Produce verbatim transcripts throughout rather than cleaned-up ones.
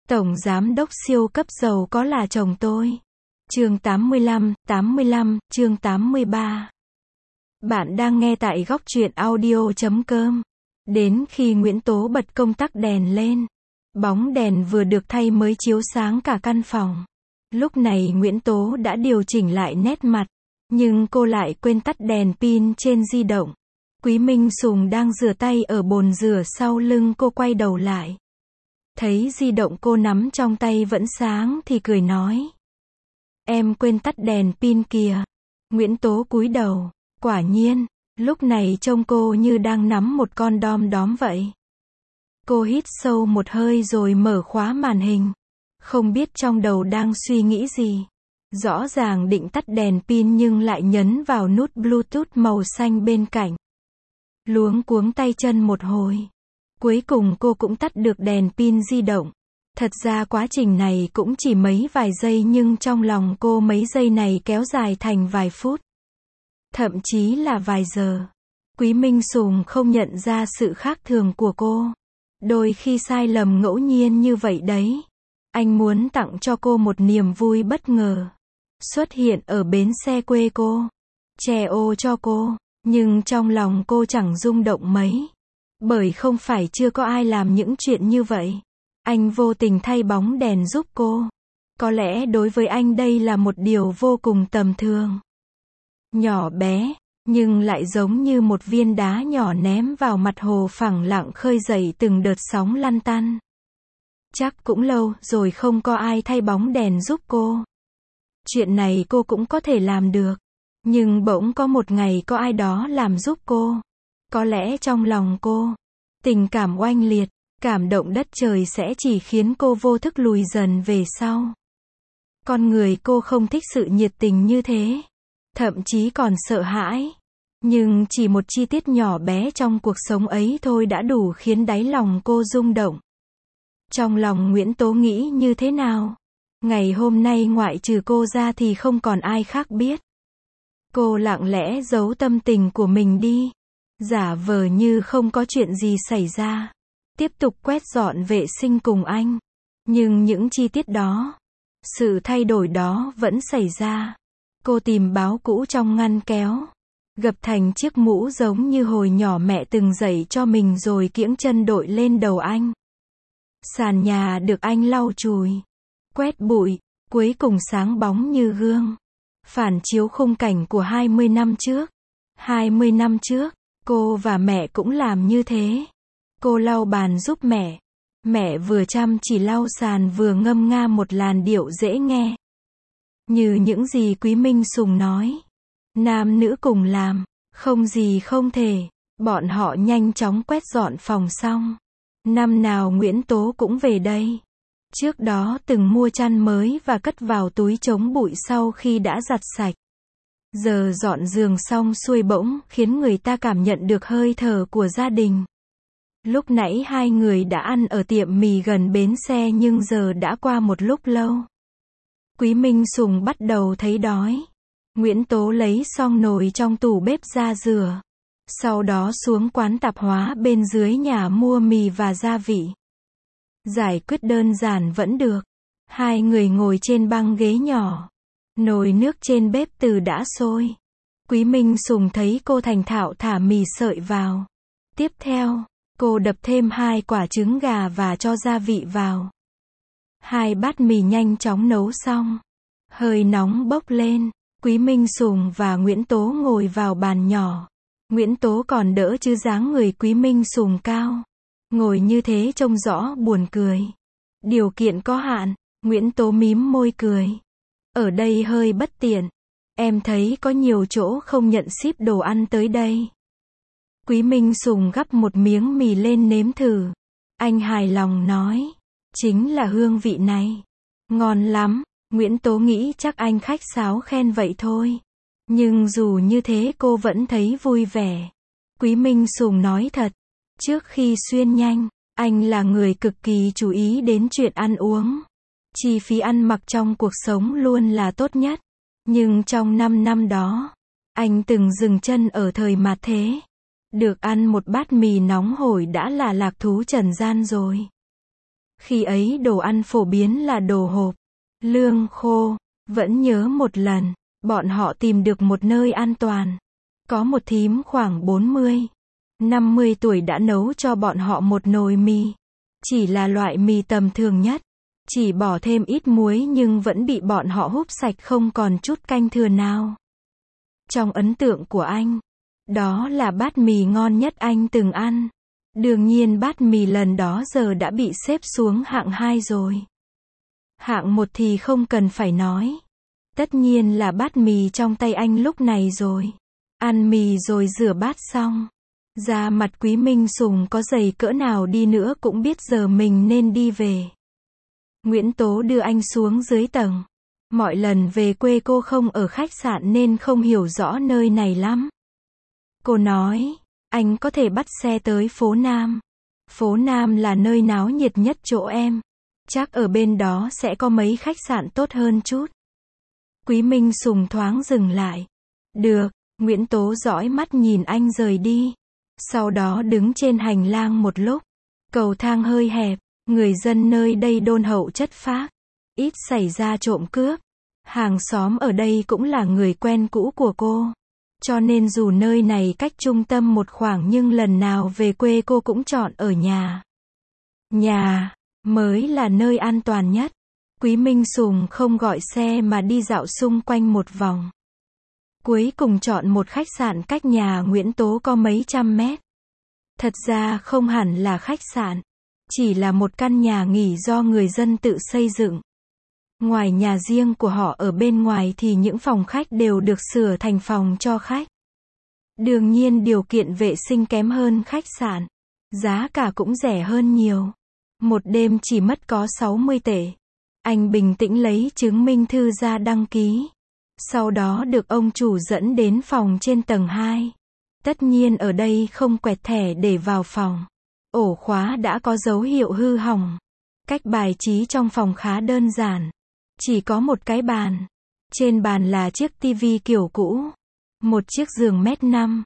Tổng giám đốc siêu cấp giàu có là chồng tôi. Chương tám mươi lăm, tám mươi lăm, chương tám mươi ba. Bạn đang nghe tại góc truyện audio chấm com. Đến khi Nguyễn Tố bật công tắc đèn lên, bóng đèn vừa được thay mới chiếu sáng cả căn phòng. Lúc này Nguyễn Tố đã điều chỉnh lại nét mặt, nhưng cô lại quên tắt đèn pin trên di động. Quý Minh Sùng đang rửa tay ở bồn rửa sau lưng cô quay đầu lại. Thấy di động cô nắm trong tay vẫn sáng thì cười nói. Em quên tắt đèn pin kìa. Nguyễn Tố cúi đầu. Quả nhiên, lúc này trông cô như đang nắm một con đom đóm vậy. Cô hít sâu một hơi rồi mở khóa màn hình. Không biết trong đầu đang suy nghĩ gì. Rõ ràng định tắt đèn pin nhưng lại nhấn vào nút Bluetooth màu xanh bên cạnh. Luống cuống tay chân một hồi. Cuối cùng cô cũng tắt được đèn pin di động. Thật ra quá trình này cũng chỉ mấy vài giây nhưng trong lòng cô mấy giây này kéo dài thành vài phút. Thậm chí là vài giờ. Quý Minh Sùng không nhận ra sự khác thường của cô. Đôi khi sai lầm ngẫu nhiên như vậy đấy. Anh muốn tặng cho cô một niềm vui bất ngờ. Xuất hiện ở bến xe quê cô. Che ô cho cô. Nhưng trong lòng cô chẳng rung động mấy. Bởi không phải chưa có ai làm những chuyện như vậy. Anh vô tình thay bóng đèn giúp cô. Có lẽ đối với anh đây là một điều vô cùng tầm thường. Nhỏ bé, nhưng lại giống như một viên đá nhỏ ném vào mặt hồ phẳng lặng khơi dậy từng đợt sóng lăn tăn. Chắc cũng lâu rồi không có ai thay bóng đèn giúp cô. Chuyện này cô cũng có thể làm được. Nhưng bỗng có một ngày có ai đó làm giúp cô. Có lẽ trong lòng cô, tình cảm oanh liệt, cảm động đất trời sẽ chỉ khiến cô vô thức lùi dần về sau. Con người cô không thích sự nhiệt tình như thế. Thậm chí còn sợ hãi. Nhưng chỉ một chi tiết nhỏ bé trong cuộc sống ấy thôi đã đủ khiến đáy lòng cô rung động. Trong lòng Nguyễn Tố nghĩ như thế nào? Ngày hôm nay ngoại trừ cô ra thì không còn ai khác biết. Cô lặng lẽ giấu tâm tình của mình đi. Giả vờ như không có chuyện gì xảy ra. Tiếp tục quét dọn vệ sinh cùng anh. Nhưng những chi tiết đó, sự thay đổi đó vẫn xảy ra. Cô tìm báo cũ trong ngăn kéo. Gập thành chiếc mũ giống như hồi nhỏ mẹ từng dạy cho mình rồi kiễng chân đội lên đầu anh. Sàn nhà được anh lau chùi. Quét bụi, cuối cùng sáng bóng như gương. Phản chiếu khung cảnh của hai mươi năm trước. hai mươi năm trước, cô và mẹ cũng làm như thế. Cô lau bàn giúp mẹ. Mẹ vừa chăm chỉ lau sàn vừa ngâm nga một làn điệu dễ nghe. Như những gì Quý Minh Sùng nói. Nam nữ cùng làm, không gì không thể. Bọn họ nhanh chóng quét dọn phòng xong. Năm nào Nguyễn Tố cũng về đây. Trước đó từng mua chăn mới và cất vào túi chống bụi sau khi đã giặt sạch. Giờ dọn giường xong xuôi bỗng khiến người ta cảm nhận được hơi thở của gia đình. Lúc nãy hai người đã ăn ở tiệm mì gần bến xe nhưng giờ đã qua một lúc lâu. Quý Minh Sùng bắt đầu thấy đói. Nguyễn Tố lấy xong nồi trong tủ bếp ra rửa. Sau đó xuống quán tạp hóa bên dưới nhà mua mì và gia vị. Giải quyết đơn giản vẫn được. Hai người ngồi trên băng ghế nhỏ. Nồi nước trên bếp từ đã sôi. Quý Minh Sùng thấy cô thành thạo thả mì sợi vào. Tiếp theo, cô đập thêm hai quả trứng gà và cho gia vị vào. Hai bát mì nhanh chóng nấu xong. Hơi nóng bốc lên. Quý Minh Sùng và Nguyễn Tố ngồi vào bàn nhỏ. Nguyễn Tố còn đỡ chứ dáng người Quý Minh Sùng cao. Ngồi như thế trông rõ buồn cười. Điều kiện có hạn. Nguyễn Tố mím môi cười. Ở đây hơi bất tiện. Em thấy có nhiều chỗ không nhận ship đồ ăn tới đây. Quý Minh Sùng gắp một miếng mì lên nếm thử. Anh hài lòng nói. Chính là hương vị này. Ngon lắm. Nguyễn Tố nghĩ chắc anh khách sáo khen vậy thôi. Nhưng dù như thế cô vẫn thấy vui vẻ. Quý Minh Sùng nói thật. Trước khi xuyên nhanh, anh là người cực kỳ chú ý đến chuyện ăn uống. Chi phí ăn mặc trong cuộc sống luôn là tốt nhất. Nhưng trong năm năm đó, anh từng dừng chân ở thời mạt thế. Được ăn một bát mì nóng hổi đã là lạc thú trần gian rồi. Khi ấy đồ ăn phổ biến là đồ hộp, lương khô. Vẫn nhớ một lần, bọn họ tìm được một nơi an toàn. Có một thím khoảng bốn mươi, năm mươi tuổi đã nấu cho bọn họ một nồi mì. Chỉ là loại mì tầm thường nhất. Chỉ bỏ thêm ít muối nhưng vẫn bị bọn họ húp sạch không còn chút canh thừa nào. Trong ấn tượng của anh, đó là bát mì ngon nhất anh từng ăn. Đương nhiên bát mì lần đó giờ đã bị xếp xuống hạng hai rồi. Hạng một thì không cần phải nói. Tất nhiên là bát mì trong tay anh lúc này rồi. Ăn mì rồi rửa bát xong. Da mặt Quý Minh Sùng có dày cỡ nào đi nữa cũng biết giờ mình nên đi về. Nguyễn Tố đưa anh xuống dưới tầng. Mọi lần về quê cô không ở khách sạn nên không hiểu rõ nơi này lắm. Cô nói, anh có thể bắt xe tới phố Nam. Phố Nam là nơi náo nhiệt nhất chỗ em. Chắc ở bên đó sẽ có mấy khách sạn tốt hơn chút. Quý Minh Sùng thoáng dừng lại. Được, Nguyễn Tố dõi mắt nhìn anh rời đi. Sau đó đứng trên hành lang một lúc. Cầu thang hơi hẹp, người dân nơi đây đôn hậu chất phác. Ít xảy ra trộm cướp. Hàng xóm ở đây cũng là người quen cũ của cô. Cho nên dù nơi này cách trung tâm một khoảng nhưng lần nào về quê cô cũng chọn ở nhà. Nhà mới là nơi an toàn nhất. Quý Minh Sùng không gọi xe mà đi dạo xung quanh một vòng. Cuối cùng chọn một khách sạn cách nhà Nguyễn Tố có mấy trăm mét. Thật ra không hẳn là khách sạn, chỉ là một căn nhà nghỉ do người dân tự xây dựng. Ngoài nhà riêng của họ ở bên ngoài thì những phòng khách đều được sửa thành phòng cho khách. Đương nhiên điều kiện vệ sinh kém hơn khách sạn. Giá cả cũng rẻ hơn nhiều. Một đêm chỉ mất có sáu mươi tệ. Anh bình tĩnh lấy chứng minh thư ra đăng ký. Sau đó được ông chủ dẫn đến phòng trên tầng hai. Tất nhiên ở đây không quẹt thẻ để vào phòng. Ổ khóa đã có dấu hiệu hư hỏng. Cách bài trí trong phòng khá đơn giản. Chỉ có một cái bàn. Trên bàn là chiếc tivi kiểu cũ. Một chiếc giường mét năm.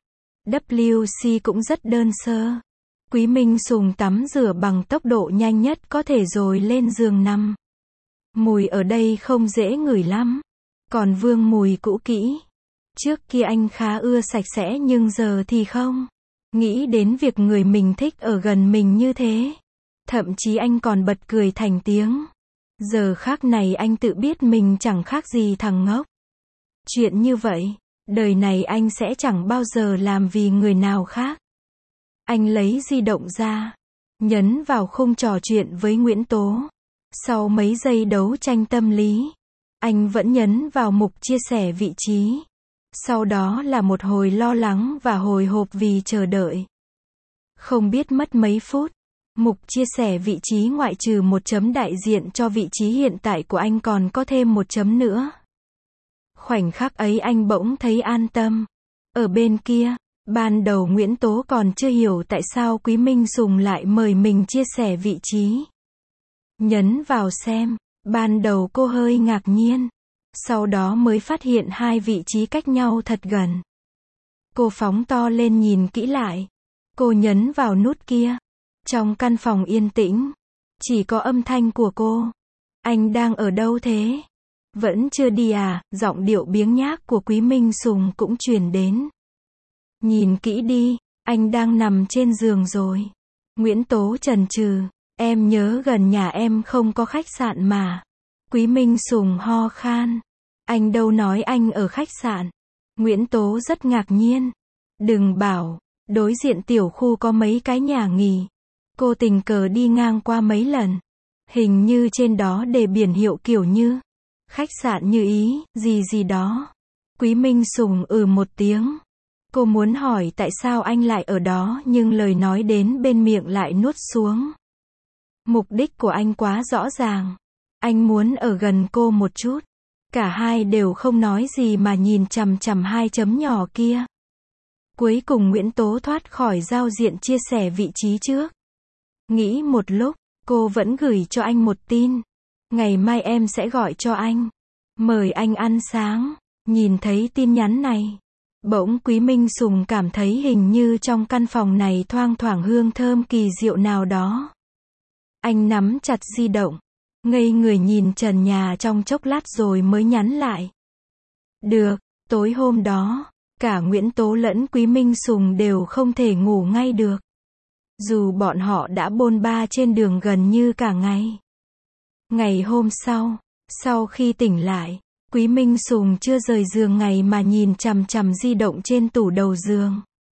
vê xê cũng rất đơn sơ. Quý Minh Sùng tắm rửa bằng tốc độ nhanh nhất có thể rồi lên giường nằm. Mùi ở đây không dễ ngửi lắm. Còn Vương mùi cũ kỹ. Trước kia anh khá ưa sạch sẽ nhưng giờ thì không. Nghĩ đến việc người mình thích ở gần mình như thế. Thậm chí anh còn bật cười thành tiếng. Giờ khác này anh tự biết mình chẳng khác gì thằng ngốc. Chuyện như vậy, đời này anh sẽ chẳng bao giờ làm vì người nào khác. Anh lấy di động ra, nhấn vào khung trò chuyện với Nguyễn Tố. Sau mấy giây đấu tranh tâm lý, anh vẫn nhấn vào mục chia sẻ vị trí. Sau đó là một hồi lo lắng và hồi hộp vì chờ đợi. Không biết mất mấy phút, mục chia sẻ vị trí ngoại trừ một chấm đại diện cho vị trí hiện tại của anh còn có thêm một chấm nữa. Khoảnh khắc ấy anh bỗng thấy an tâm. Ở bên kia, ban đầu Nguyễn Tố còn chưa hiểu tại sao Quý Minh Sùng lại mời mình chia sẻ vị trí. Nhấn vào xem, ban đầu cô hơi ngạc nhiên. Sau đó mới phát hiện hai vị trí cách nhau thật gần. Cô phóng to lên nhìn kỹ lại. Cô nhấn vào nút kia. Trong căn phòng yên tĩnh, chỉ có âm thanh của cô. Anh đang ở đâu thế? Vẫn chưa đi à? Giọng điệu biếng nhác của Quý Minh Sùng cũng truyền đến. Nhìn kỹ đi, anh đang nằm trên giường rồi. Nguyễn Tố chần chừ, em nhớ gần nhà em không có khách sạn mà. Quý Minh Sùng ho khan. Anh đâu nói anh ở khách sạn. Nguyễn Tố rất ngạc nhiên. Đừng bảo, đối diện tiểu khu có mấy cái nhà nghỉ. Cô tình cờ đi ngang qua mấy lần. Hình như trên đó đề biển hiệu kiểu như khách sạn Như Ý, gì gì đó. Quý Minh Sùng ừ một tiếng. Cô muốn hỏi tại sao anh lại ở đó nhưng lời nói đến bên miệng lại nuốt xuống. Mục đích của anh quá rõ ràng. Anh muốn ở gần cô một chút. Cả hai đều không nói gì mà nhìn chằm chằm hai chấm nhỏ kia. Cuối cùng Nguyễn Tố thoát khỏi giao diện chia sẻ vị trí trước. Nghĩ một lúc, cô vẫn gửi cho anh một tin. Ngày mai em sẽ gọi cho anh. Mời anh ăn sáng. Nhìn thấy tin nhắn này, bỗng Quý Minh Sùng cảm thấy hình như trong căn phòng này thoang thoảng hương thơm kỳ diệu nào đó. Anh nắm chặt di động, ngây người nhìn trần nhà trong chốc lát rồi mới nhắn lại. Được, tối hôm đó, cả Nguyễn Tố lẫn Quý Minh Sùng đều không thể ngủ ngay được. Dù bọn họ đã bôn ba trên đường gần như cả ngày. Ngày hôm sau, sau khi tỉnh lại, Quý Minh Sùng chưa rời giường ngày mà nhìn chằm chằm di động trên tủ đầu giường.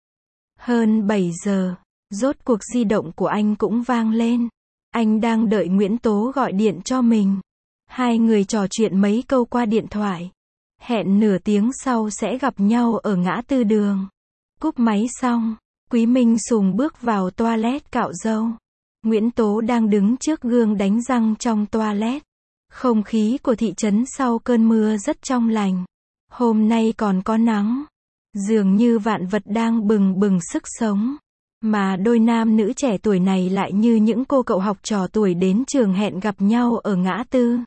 Hơn bảy giờ, rốt cuộc di động của anh cũng vang lên. Anh đang đợi Nguyễn Tố gọi điện cho mình. Hai người trò chuyện mấy câu qua điện thoại. Hẹn nửa tiếng sau sẽ gặp nhau ở ngã tư đường. Cúp máy xong, Quý Minh Sùng bước vào toilet cạo râu. Nguyễn Tố đang đứng trước gương đánh răng trong toilet. Không khí của thị trấn sau cơn mưa rất trong lành. Hôm nay còn có nắng. Dường như vạn vật đang bừng bừng sức sống. Mà đôi nam nữ trẻ tuổi này lại như những cô cậu học trò tuổi đến trường hẹn gặp nhau ở ngã tư.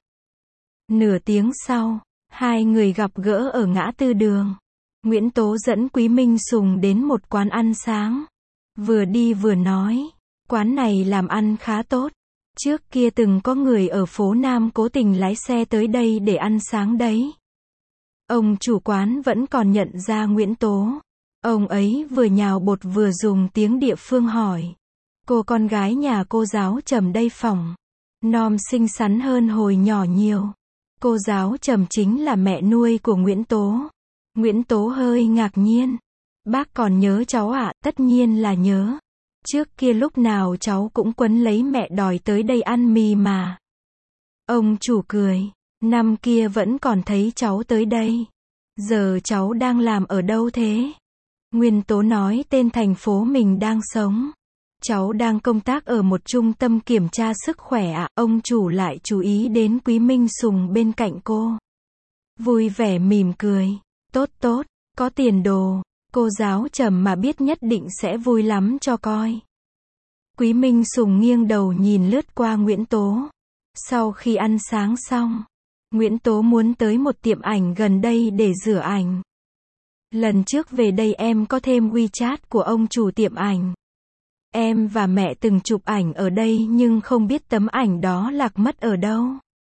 Nửa tiếng sau, hai người gặp gỡ ở ngã tư đường. Nguyễn Tố dẫn Quý Minh Sùng đến một quán ăn sáng. Vừa đi vừa nói, quán này làm ăn khá tốt. Trước kia từng có người ở phố Nam cố tình lái xe tới đây để ăn sáng đấy. Ông chủ quán vẫn còn nhận ra Nguyễn Tố. Ông ấy vừa nhào bột vừa dùng tiếng địa phương hỏi. Cô con gái nhà cô giáo Trầm đây phỏng. Nom xinh xắn hơn hồi nhỏ nhiều. Cô giáo Trầm chính là mẹ nuôi của Nguyễn Tố. Nguyễn Tố hơi ngạc nhiên. Bác còn nhớ cháu ạ? À? Tất nhiên là nhớ. Trước kia lúc nào cháu cũng quấn lấy mẹ đòi tới đây ăn mì mà. Ông chủ cười. Năm kia vẫn còn thấy cháu tới đây. Giờ cháu đang làm ở đâu thế? Nguyễn Tố nói tên thành phố mình đang sống. Cháu đang công tác ở một trung tâm kiểm tra sức khỏe ạ. À. Ông chủ lại chú ý đến Quý Minh Sùng bên cạnh cô. Vui vẻ mỉm cười. Tốt tốt, có tiền đồ. Cô giáo Trầm mà biết nhất định sẽ vui lắm cho coi. Quý Minh Sùng nghiêng đầu nhìn lướt qua Nguyễn Tố. Sau khi ăn sáng xong, Nguyễn Tố muốn tới một tiệm ảnh gần đây để rửa ảnh. Lần trước về đây em có thêm WeChat của ông chủ tiệm ảnh. Em và mẹ từng chụp ảnh ở đây nhưng không biết tấm ảnh đó lạc mất ở đâu.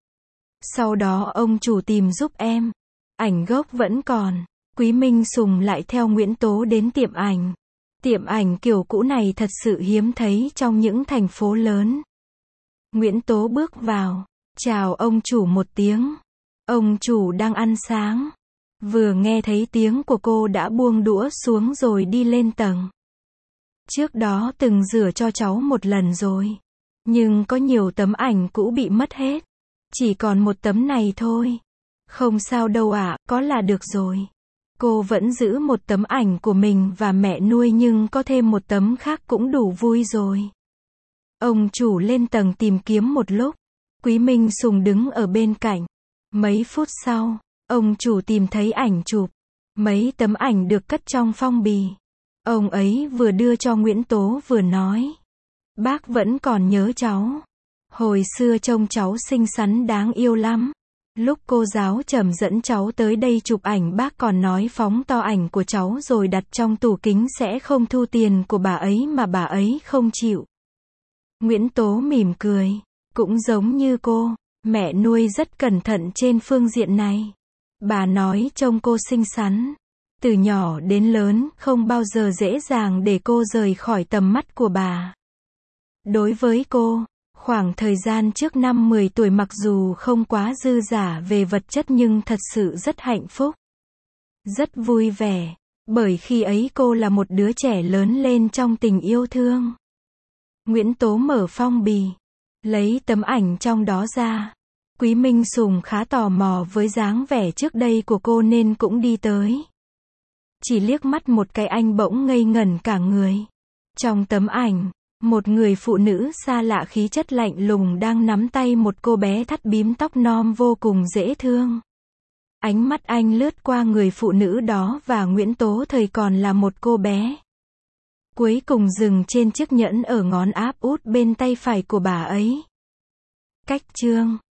Sau đó ông chủ tìm giúp em. Ảnh gốc vẫn còn. Quý Minh Sùng lại theo Nguyễn Tố đến tiệm ảnh. Tiệm ảnh kiểu cũ này thật sự hiếm thấy trong những thành phố lớn. Nguyễn Tố bước vào, chào ông chủ một tiếng. Ông chủ đang ăn sáng. Vừa nghe thấy tiếng của cô đã buông đũa xuống rồi đi lên tầng. Trước đó từng rửa cho cháu một lần rồi. Nhưng có nhiều tấm ảnh cũ bị mất hết. Chỉ còn một tấm này thôi. Không sao đâu ạ, à, có là được rồi. Cô vẫn giữ một tấm ảnh của mình và mẹ nuôi nhưng có thêm một tấm khác cũng đủ vui rồi. Ông chủ lên tầng tìm kiếm một lúc. Quý Minh Sùng đứng ở bên cạnh. Mấy phút sau, ông chủ tìm thấy ảnh chụp. Mấy tấm ảnh được cất trong phong bì. Ông ấy vừa đưa cho Nguyễn Tố vừa nói. Bác vẫn còn nhớ cháu. Hồi xưa trông cháu xinh xắn đáng yêu lắm. Lúc cô giáo Trầm dẫn cháu tới đây chụp ảnh bác còn nói phóng to ảnh của cháu rồi đặt trong tủ kính sẽ không thu tiền của bà ấy mà bà ấy không chịu. Nguyễn Tố mỉm cười. Cũng giống như cô, mẹ nuôi rất cẩn thận trên phương diện này. Bà nói trông cô xinh xắn. Từ nhỏ đến lớn không bao giờ dễ dàng để cô rời khỏi tầm mắt của bà. Đối với cô, khoảng thời gian trước năm mười tuổi mặc dù không quá dư dả về vật chất nhưng thật sự rất hạnh phúc. Rất vui vẻ, bởi khi ấy cô là một đứa trẻ lớn lên trong tình yêu thương. Nguyễn Tố mở phong bì, lấy tấm ảnh trong đó ra. Quý Minh Sùng khá tò mò với dáng vẻ trước đây của cô nên cũng đi tới. Chỉ liếc mắt một cái anh bỗng ngây ngẩn cả người. Trong tấm ảnh, một người phụ nữ xa lạ khí chất lạnh lùng đang nắm tay một cô bé thắt bím tóc non vô cùng dễ thương. Ánh mắt anh lướt qua người phụ nữ đó và Nguyễn Tố thời còn là một cô bé. Cuối cùng dừng trên chiếc nhẫn ở ngón áp út bên tay phải của bà ấy. Cách chương